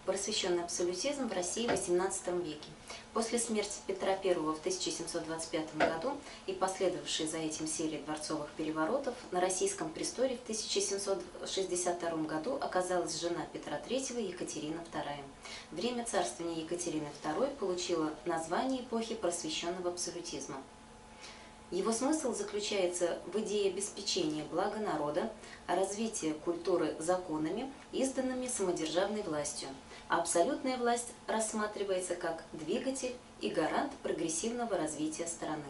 Просвещенный абсолютизм в России в XVIII веке. После смерти Петра I в 1725 году и последовавшей за этим серии дворцовых переворотов на российском престоле в 1762 году оказалась жена Петра III Екатерина II. Время царствования Екатерины II получило название эпохи просвещенного абсолютизма. Его смысл заключается в идее обеспечения блага народа, развития культуры законами, изданными самодержавной властью, а абсолютная власть рассматривается как двигатель и гарант прогрессивного развития страны.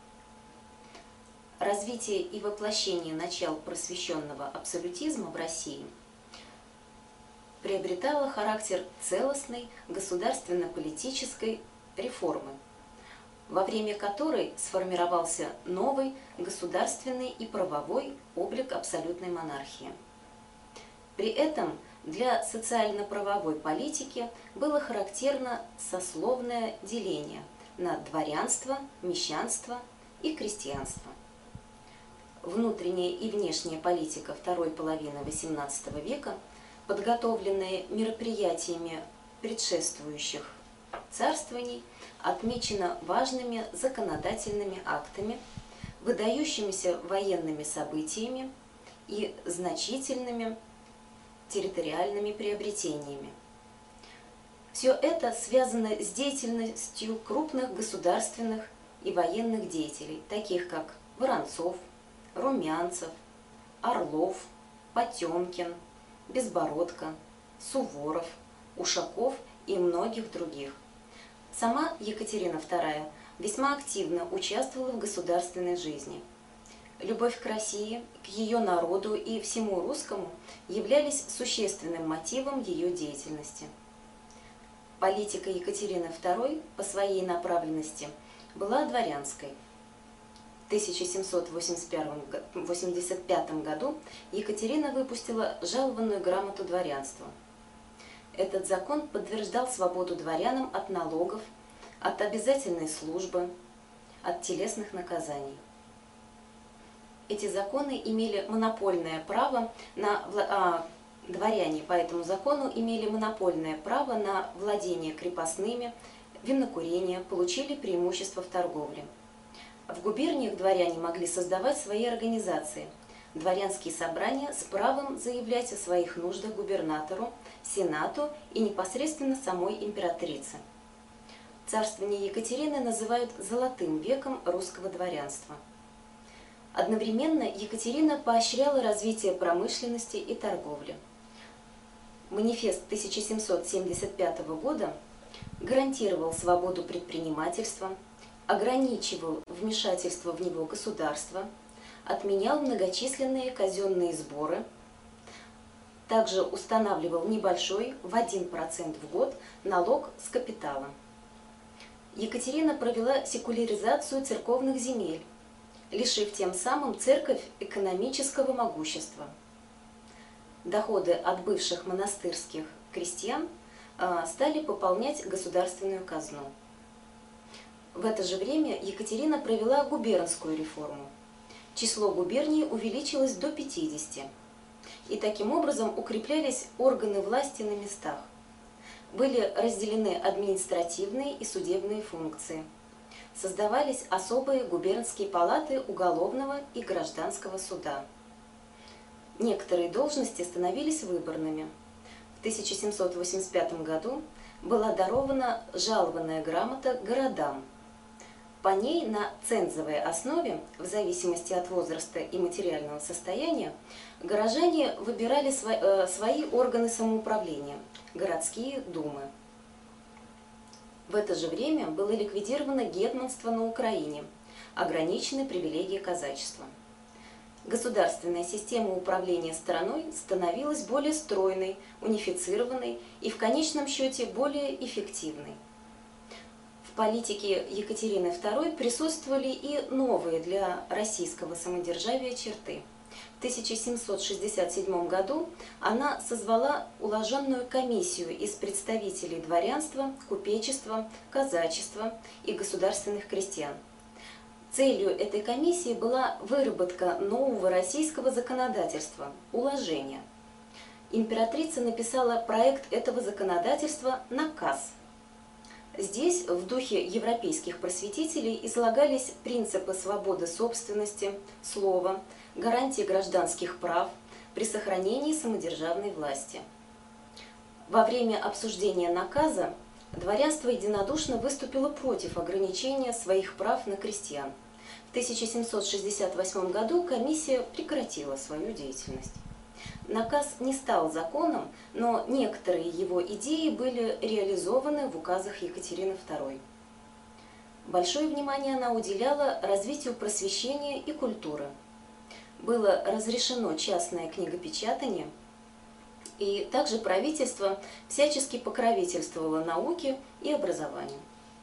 Развитие и воплощение начал просвещенного абсолютизма в России приобретало характер целостной государственно-политической реформы, во время которой сформировался новый государственный и правовой облик абсолютной монархии. При этом для социально-правовой политики было характерно сословное деление на дворянство, мещанство и крестьянство. Внутренняя и внешняя политика второй половины XVIII века, подготовленная мероприятиями предшествующих царствований, отмечена важными законодательными актами, выдающимися военными событиями и значительными территориальными приобретениями. Все это связано с деятельностью крупных государственных и военных деятелей, таких как Воронцов, Румянцев, Орлов, Потемкин, Безбородко, Суворов, Ушаков и многих других. Сама Екатерина II весьма активно участвовала в государственной жизни. Любовь к России, к ее народу и всему русскому являлись существенным мотивом ее деятельности. Политика Екатерины II по своей направленности была дворянской. В 1785 году Екатерина выпустила жалованную грамоту дворянству. Этот закон подтверждал свободу дворянам от налогов, от обязательной службы, от телесных наказаний. Эти законы имели монопольное право на дворяне по этому закону имели монопольное право на владение крепостными, винокурение, получили преимущество в торговле. В губерниях дворяне могли создавать свои организации, дворянские собрания с правом заявлять о своих нуждах губернатору, сенату и непосредственно самой императрице. Царствование Екатерины называют «золотым веком русского дворянства». Одновременно Екатерина поощряла развитие промышленности и торговли. Манифест 1775 года гарантировал свободу предпринимательства, ограничивал вмешательство в него государства, отменял многочисленные казенные сборы, также устанавливал небольшой в 1% в год налог с капитала. Екатерина провела секуляризацию церковных земель, лишив тем самым церковь экономического могущества. Доходы от бывших монастырских крестьян стали пополнять государственную казну. В это же время Екатерина провела губернскую реформу. Число губерний увеличилось до 50, и таким образом укреплялись органы власти на местах. Были разделены административные и судебные функции. Создавались особые губернские палаты уголовного и гражданского суда. Некоторые должности становились выборными. В 1785 году была дарована жалованная грамота городам. По ней на цензовой основе, в зависимости от возраста и материального состояния, горожане выбирали свои органы самоуправления – городские думы. В это же время было ликвидировано гетманство на Украине, ограничены привилегии казачества. Государственная система управления страной становилась более стройной, унифицированной и в конечном счете более эффективной. В политике Екатерины II присутствовали и новые для российского самодержавия черты. В 1767 году она созвала уложенную комиссию из представителей дворянства, купечества, казачества и государственных крестьян. Целью этой комиссии была выработка нового российского законодательства – уложения. императрица написала проект этого законодательства «Наказ». Здесь в духе европейских просветителей излагались принципы свободы собственности, слова, гарантии гражданских прав при сохранении самодержавной власти. Во время обсуждения наказа дворянство единодушно выступило против ограничения своих прав на крестьян. В 1768 году комиссия прекратила свою деятельность. Наказ не стал законом, но некоторые его идеи были реализованы в указах Екатерины II. Большое внимание она уделяла развитию просвещения и культуры. Было разрешено частное книгопечатание, и также правительство всячески покровительствовало науке и образованию.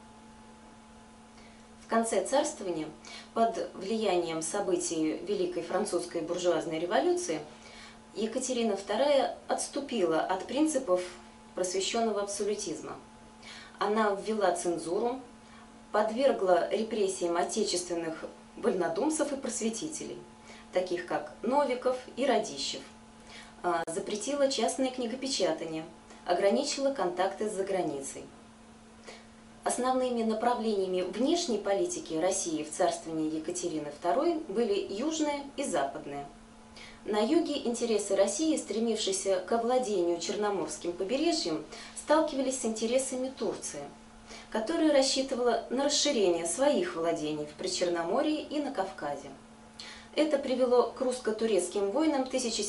В конце царствования, под влиянием событий Великой французской буржуазной революции, Екатерина II отступила от принципов просвещенного абсолютизма. Она ввела цензуру, подвергла репрессиям отечественных вольнодумцев и просветителей, таких как Новиков и Радищев, запретила частное книгопечатание, ограничила контакты с заграницей. Основными направлениями внешней политики России в царствовании Екатерины II были южное и западное. На юге интересы России, стремившиеся к овладению Черноморским побережьем, сталкивались с интересами Турции, которая рассчитывала на расширение своих владений в Причерноморье и на Кавказе. Это привело к русско-турецким войнам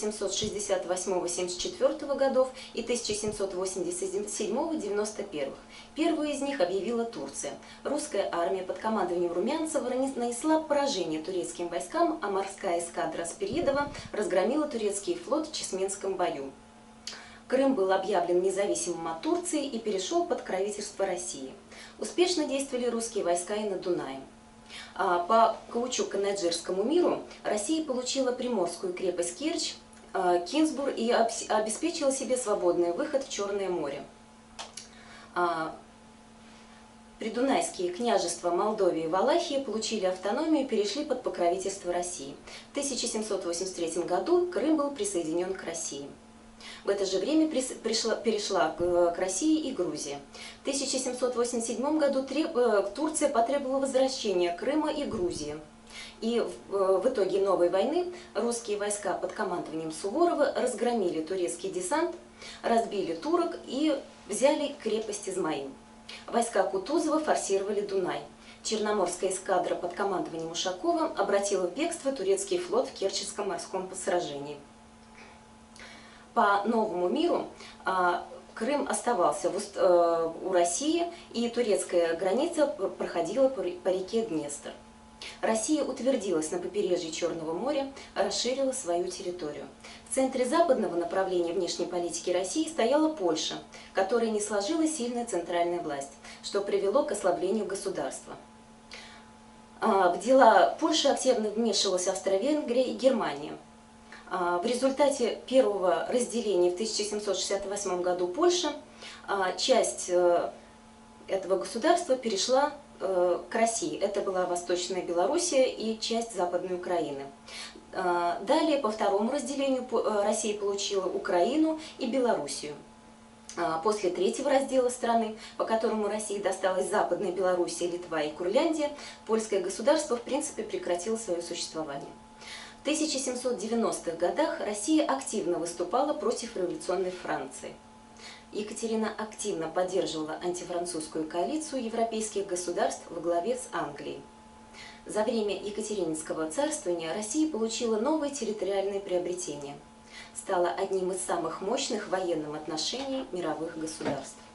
1768-74 годов и 1787-91. Первую из них объявила Турция. Русская армия под командованием Румянцева нанесла поражение турецким войскам, а морская эскадра Спиридова разгромила турецкий флот в Чесменском бою. Крым был объявлен независимым от Турции и перешел под покровительство России. Успешно действовали русские войска и на Дунае. По Каучук-Канаджирскому миру Россия получила приморскую крепость Керчь, Кинсбург и обеспечила себе свободный выход в Черное море. Придунайские княжества Молдовии и Валахии получили автономию и перешли под покровительство России. В 1783 году Крым был присоединен к России. В это же время перешла к России и Грузия. В 1787 году Турция потребовала возвращения Крыма и Грузии. И в итоге новой войны русские войска под командованием Суворова разгромили турецкий десант, разбили турок и взяли крепость Измаил. Войска Кутузова форсировали Дунай. Черноморская эскадра под командованием Ушакова обратила в бегство турецкий флот в Керченском морском сражении. По новому миру Крым оставался у России, и турецкая граница проходила по реке Днестр. Россия утвердилась на побережье Черного моря, расширила свою территорию. В центре западного направления внешней политики России стояла Польша, которой не сложилась сильная центральная власть, что привело к ослаблению государства. В дела Польши активно вмешивалась Австро-Венгрия и Германия. В результате первого разделения в 1768 году Польши часть этого государства перешла к России. Это была Восточная Белоруссия и часть Западной Украины. Далее, по второму разделению, Россия получила Украину и Белоруссию. После третьего раздела страны, по которому России досталась Западная Белоруссия, Литва и Курляндия, польское государство в принципе прекратило свое существование. В 1790-х годах Россия активно выступала против революционной Франции. Екатерина активно поддерживала антифранцузскую коалицию европейских государств во главе с Англией. За время Екатерининского царствования Россия получила новые территориальные приобретения. Стала одним из самых мощных в военном отношении мировых государств.